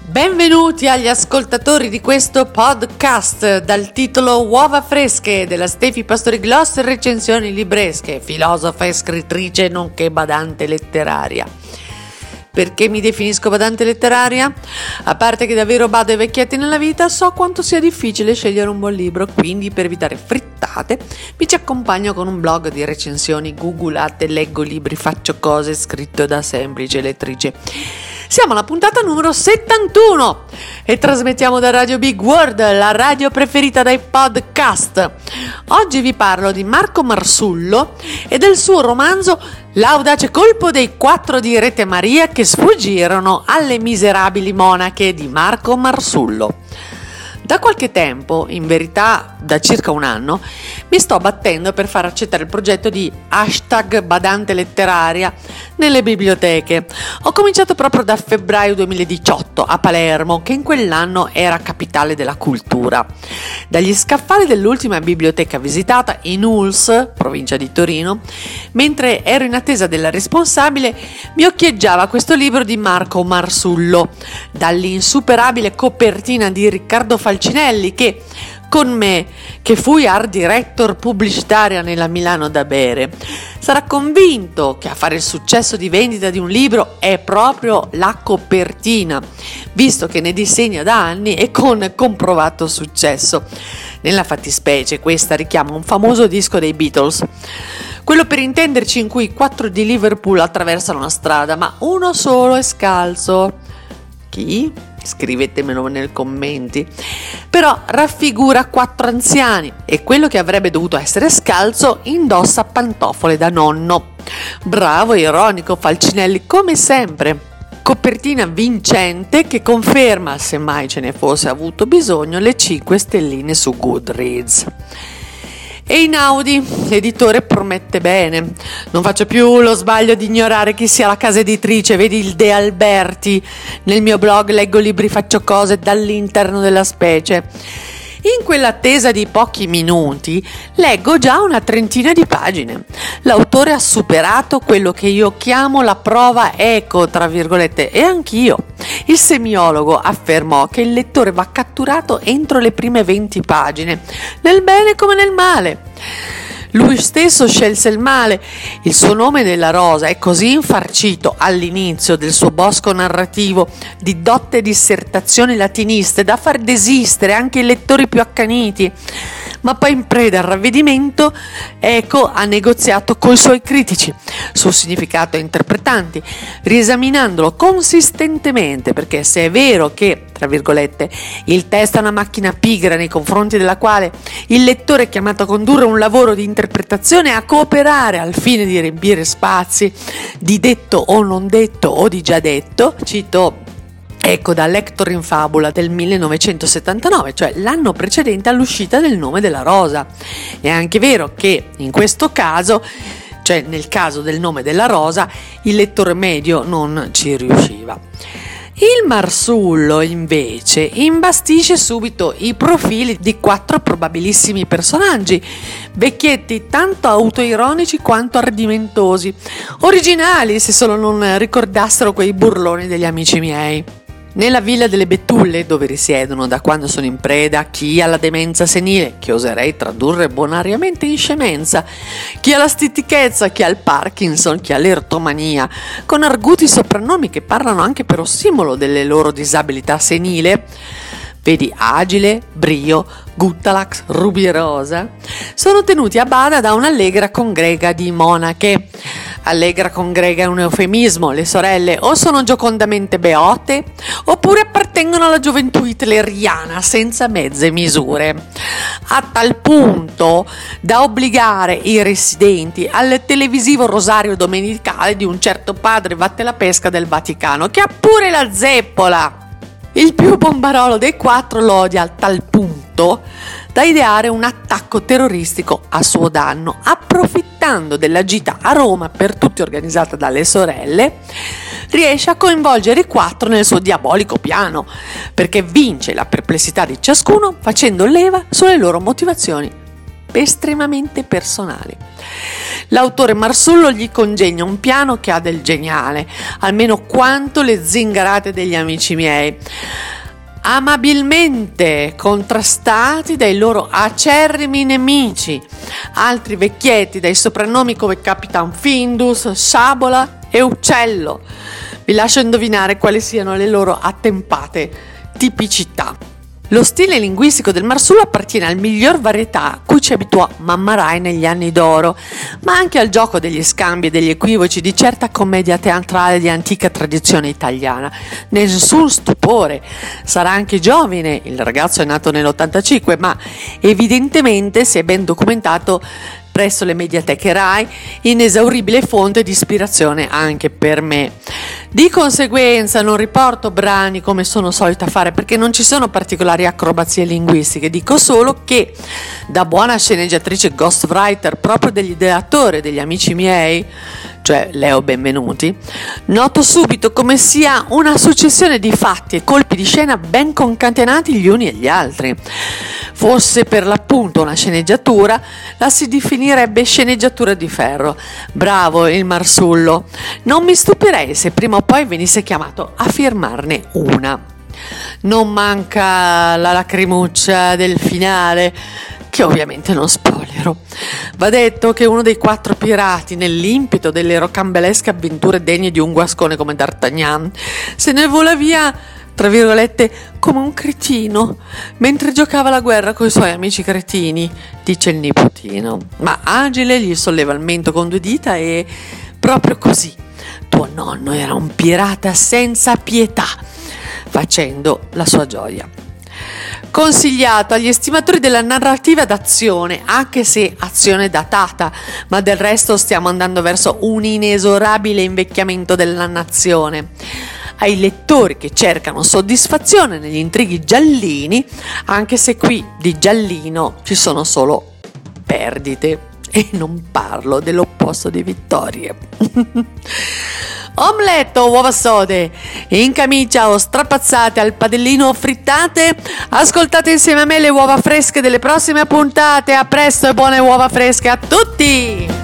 Benvenuti agli ascoltatori di questo podcast dal titolo Uova fresche della Stefi Pastori Gloss, recensioni libresche, filosofa e scrittrice nonché badante letteraria. Perché mi definisco badante letteraria? A parte che davvero bado ai vecchietti nella vita, so quanto sia difficile scegliere un buon libro, quindi per evitare frittate vi ci accompagno con un blog di recensioni googolate, leggo libri, faccio cose, scritto da semplice lettrice. Siamo alla puntata numero 71 e trasmettiamo da Radio Big World, la radio preferita dai podcast. Oggi vi parlo di Marco Marsullo e del suo romanzo L'audace colpo dei 4 di Rete Maria che sfuggirono alle miserabili monache di Marco Marsullo. Da qualche tempo, in verità da circa un anno, mi sto battendo per far accettare il progetto di #badante letteraria nelle biblioteche. Ho cominciato proprio da febbraio 2018 a Palermo, che in quell'anno era capitale della cultura. Dagli scaffali dell'ultima biblioteca visitata, in Uls, provincia di Torino, mentre ero in attesa della responsabile, mi occhieggiava questo libro di Marco Marsullo, dall'insuperabile copertina di Riccardo Falcinelli che, con me, che fui art director pubblicitaria nella Milano da bere, sarà convinto che a fare il successo di vendita di un libro è proprio la copertina, visto che ne disegna da anni e con comprovato successo. Nella fattispecie questa richiama un famoso disco dei Beatles, quello per intenderci in cui 4 di Liverpool attraversano una strada, ma uno solo è scalzo. Chi? Scrivetemelo nei commenti. Però raffigura 4 anziani e quello che avrebbe dovuto essere scalzo indossa pantofole da nonno. Bravo e ironico Falcinelli come sempre. Copertina vincente che conferma, se mai ce ne fosse avuto bisogno, le 5 stelline su Goodreads. Einaudi, l'editore, promette bene. Non faccio più lo sbaglio di ignorare chi sia la casa editrice, vedi il De Alberti. Nel mio blog leggo libri, faccio cose dall'interno della specie. In quell'attesa di pochi minuti leggo già una trentina di pagine. L'autore ha superato quello che io chiamo la prova eco, tra virgolette, e anch'io. Il semiologo affermò che il lettore va catturato entro le prime 20 pagine, nel bene come nel male. Lui stesso scelse il male. Il suo nome della rosa è così infarcito all'inizio del suo bosco narrativo di dotte dissertazioni latiniste da far desistere anche i lettori più accaniti. Ma poi, in preda al ravvedimento, Eco ha negoziato coi suoi critici sul significato e interpretanti, riesaminandolo consistentemente, perché se è vero che, tra virgolette, il testo è una macchina pigra nei confronti della quale il lettore è chiamato a condurre un lavoro di interpretazione e a cooperare al fine di riempire spazi di detto o non detto o di già detto, cito Ecco da Lector in Fabula del 1979, cioè l'anno precedente all'uscita del Nome della Rosa. È anche vero che in questo caso, cioè nel caso del Nome della Rosa, il lettore medio non ci riusciva. Il Marsullo invece imbastisce subito i profili di 4 probabilissimi personaggi, vecchietti tanto autoironici quanto ardimentosi, originali se solo non ricordassero quei burloni degli amici miei. Nella Villa delle Betulle, dove risiedono da quando sono in preda chi ha la demenza senile, che oserei tradurre bonariamente in scemenza, chi ha la stitichezza, chi ha il Parkinson, chi ha l'ertomania, con arguti soprannomi che parlano anche per ossimolo delle loro disabilità senile, vedi Agile, Brio, Guttalax, Rubirosa, sono tenuti a bada da un'allegra congrega di monache. Allegra congrega è un eufemismo, le sorelle o sono giocondamente beote oppure appartengono alla gioventù hitleriana senza mezze misure, a tal punto da obbligare i residenti al televisivo rosario domenicale di un certo padre vattelapesca del Vaticano che ha pure la zeppola. Il più bombarolo dei 4 lo odia a tal punto da ideare un attacco terroristico a suo danno, approfittando della gita a Roma per tutti organizzata dalle sorelle. Riesce a coinvolgere i 4 nel suo diabolico piano, perché vince la perplessità di ciascuno facendo leva sulle loro motivazioni estremamente personali. L'autore Marsullo gli congegna un piano che ha del geniale, almeno quanto le zingarate degli amici miei, amabilmente contrastati dai loro acerrimi nemici, altri vecchietti dai soprannomi come Capitan Findus, Sciabola e Uccello. Vi lascio indovinare quali siano le loro attempate tipicità. Lo stile linguistico del Marsullo appartiene al miglior varietà a cui ci abituò Mamma Rai negli anni d'oro, ma anche al gioco degli scambi e degli equivoci di certa commedia teatrale di antica tradizione italiana. Nessun stupore, sarà anche giovane, il ragazzo è nato nell'85, ma evidentemente si è ben documentato presso le mediateche Rai, inesauribile fonte di ispirazione anche per me. Di conseguenza non riporto brani come sono solita fare, perché non ci sono particolari acrobazie linguistiche, dico solo che da buona sceneggiatrice ghostwriter proprio degli ideatori degli amici miei, cioè Leo Benvenuti, noto subito come sia una successione di fatti e colpi di scena ben concatenati gli uni agli altri. Fosse per l'appunto una sceneggiatura, la si definirebbe sceneggiatura di ferro. Bravo il Marsullo. Non mi stupirei se prima o poi venisse chiamato a firmarne una. Non manca la lacrimuccia del finale, che ovviamente non spoilerò. Va detto che uno dei 4 pirati, nell'impeto delle rocambolesche avventure degne di un guascone come D'Artagnan, se ne vola via, tra virgolette, come un cretino, mentre giocava la guerra coi suoi amici cretini, dice il nipotino. Ma agile gli solleva il mento con 2 dita e proprio così: tuo nonno era un pirata senza pietà, facendo la sua gioia. Consigliato agli estimatori della narrativa d'azione, anche se azione datata, ma del resto stiamo andando verso un inesorabile invecchiamento della nazione. Ai lettori che cercano soddisfazione negli intrighi giallini, anche se qui di giallino ci sono solo perdite, e non parlo dell'opposto di vittorie. Omelette o uova sode, in camicia o strapazzate al padellino o frittate, ascoltate insieme a me le uova fresche delle prossime puntate. A presto e buone uova fresche a tutti!